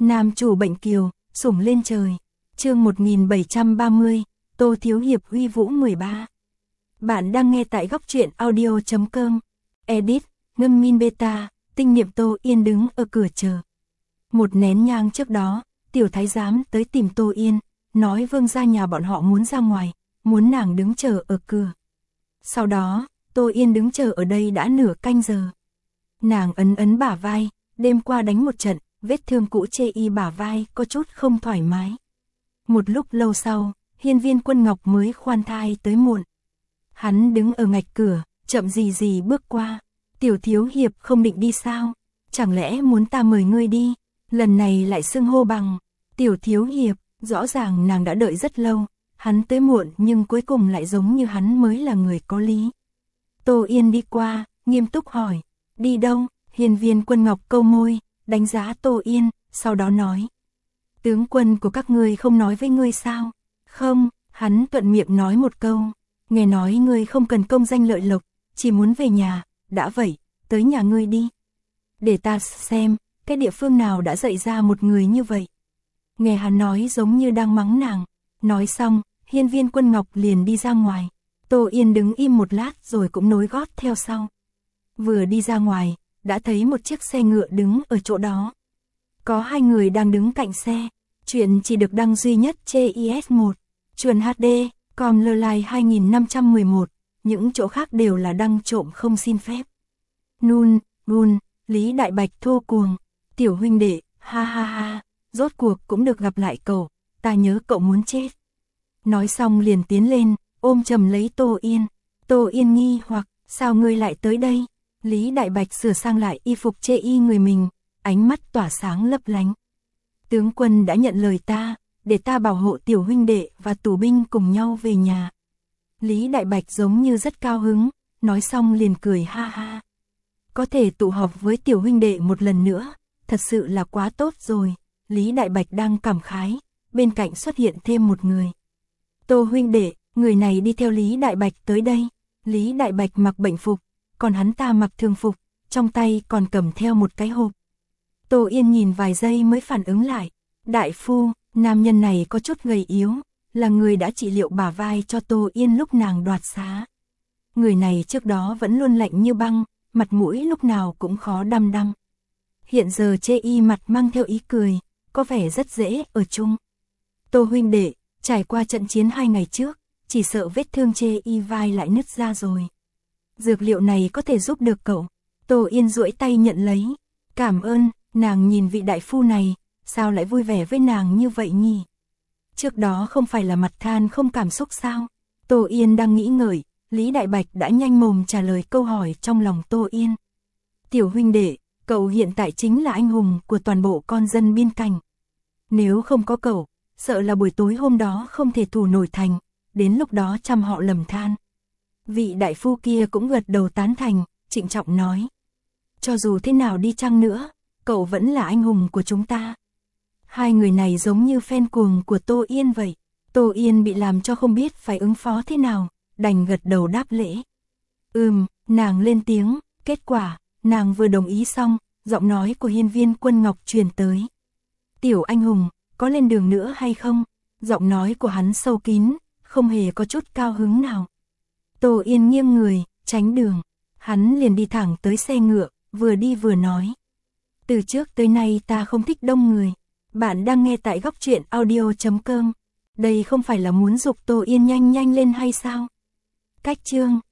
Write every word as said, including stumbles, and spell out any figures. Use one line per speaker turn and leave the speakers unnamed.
Nam chủ bệnh kiều, sủng lên trời. Chương một nghìn bảy trăm ba mươi, Tô Thiếu Hiệp uy vũ mười ba. Bạn đang nghe tại góc truyện audio chấm com. Edit, Ngân Min Beta, tinh niệm Tô Yên đứng ở cửa chờ. Một nén nhang trước đó, tiểu thái giám tới tìm Tô Yên, nói vương gia nhà bọn họ muốn ra ngoài, muốn nàng đứng chờ ở cửa. Sau đó, Tô Yên đứng chờ ở đây đã nửa canh giờ. Nàng ấn ấn bả vai, đêm qua đánh một trận, vết thương cũ chê y bả vai có chút không thoải mái. Một lúc lâu sau, Hiên Viên Quân Ngọc mới khoan thai tới muộn. Hắn đứng ở ngạch cửa, chậm gì gì bước qua. Tiểu Thiếu Hiệp không định đi sao? Chẳng lẽ muốn ta mời ngươi đi? Lần này lại xưng hô bằng Tiểu Thiếu Hiệp, rõ ràng nàng đã đợi rất lâu. Hắn tới muộn nhưng cuối cùng lại giống như hắn mới là người có lý. Tô Yên đi qua, nghiêm túc hỏi, đi đâu? Hiên Viên Quân Ngọc câu môi, đánh giá Tô Yên, sau đó nói, tướng quân của các ngươi không nói với ngươi sao? Không, hắn thuận miệng nói một câu, nghe nói ngươi không cần công danh lợi lộc, chỉ muốn về nhà, đã vậy, tới nhà ngươi đi. Để ta xem, cái địa phương nào đã dạy ra một người như vậy. Nghe hắn nói giống như đang mắng nàng, nói xong, Hiên Viên Quân Ngọc liền đi ra ngoài. Tô Yên đứng im một lát rồi cũng nối gót theo sau. Vừa đi ra ngoài, đã thấy một chiếc xe ngựa đứng ở chỗ đó. Có hai người đang đứng cạnh xe, chuyện chỉ được đăng duy nhất trên i ét một, truyền hát đê, com Lơ hai nghìn năm trăm mười một, những chỗ khác đều là đăng trộm không xin phép. Nun, Gun, Lý Đại Bạch thô cuồng, tiểu huynh đệ, ha ha ha, rốt cuộc cũng được gặp lại cậu, ta nhớ cậu muốn chết. Nói xong liền tiến lên, ôm chầm lấy Tô Yên. Tô Yên nghi hoặc, sao ngươi lại tới đây? Lý Đại Bạch sửa sang lại y phục chê y người mình, ánh mắt tỏa sáng lấp lánh. Tướng quân đã nhận lời ta, để ta bảo hộ tiểu huynh đệ và tù binh cùng nhau về nhà. Lý Đại Bạch giống như rất cao hứng, nói xong liền cười ha ha. Có thể tụ họp với tiểu huynh đệ một lần nữa, thật sự là quá tốt rồi. Lý Đại Bạch đang cảm khái, bên cạnh xuất hiện thêm một người. Tô huynh đệ, người này đi theo Lý Đại Bạch tới đây. Lý Đại Bạch mặc bệnh phục, còn hắn ta mặc thường phục, trong tay còn cầm theo một cái hộp. Tô Yên nhìn vài giây mới phản ứng lại. Đại phu, nam nhân này có chút gầy yếu, là người đã trị liệu bả vai cho Tô Yên lúc nàng đoạt xá. Người này trước đó vẫn luôn lạnh như băng, mặt mũi lúc nào cũng khó đăm đăm. Hiện giờ chê y mặt mang theo ý cười, có vẻ rất dễ ở chung. Tô huynh đệ, trải qua trận chiến hai ngày trước, chỉ sợ vết thương chê y vai lại nứt ra rồi. Dược liệu này có thể giúp được cậu. Tô Yên duỗi tay nhận lấy. Cảm ơn, nàng nhìn vị đại phu này, sao lại vui vẻ với nàng như vậy nhỉ? Trước đó không phải là mặt than không cảm xúc sao? Tô Yên đang nghĩ ngợi, Lý Đại Bạch đã nhanh mồm trả lời câu hỏi trong lòng Tô Yên. Tiểu huynh đệ, cậu hiện tại chính là anh hùng của toàn bộ con dân biên cảnh. Nếu không có cậu, sợ là buổi tối hôm đó không thể thủ nổi thành, đến lúc đó trăm họ lầm than. Vị đại phu kia cũng gật đầu tán thành, trịnh trọng nói. Cho dù thế nào đi chăng nữa, cậu vẫn là anh hùng của chúng ta. Hai người này giống như fan cuồng của Tô Yên vậy. Tô Yên bị làm cho không biết phải ứng phó thế nào, đành gật đầu đáp lễ. Ừm, nàng lên tiếng, kết quả, nàng vừa đồng ý xong, giọng nói của Hiên Viên Quân Ngọc truyền tới. Tiểu anh hùng, có lên đường nữa hay không? Giọng nói của hắn sâu kín, không hề có chút cao hứng nào. Tô Yên nghiêng người, tránh đường. Hắn liền đi thẳng tới xe ngựa, vừa đi vừa nói. Từ trước tới nay ta không thích đông người. Bạn đang nghe tại góc truyện audio chấm com. Đây không phải là muốn giục Tô Yên nhanh nhanh lên hay sao? Cách chương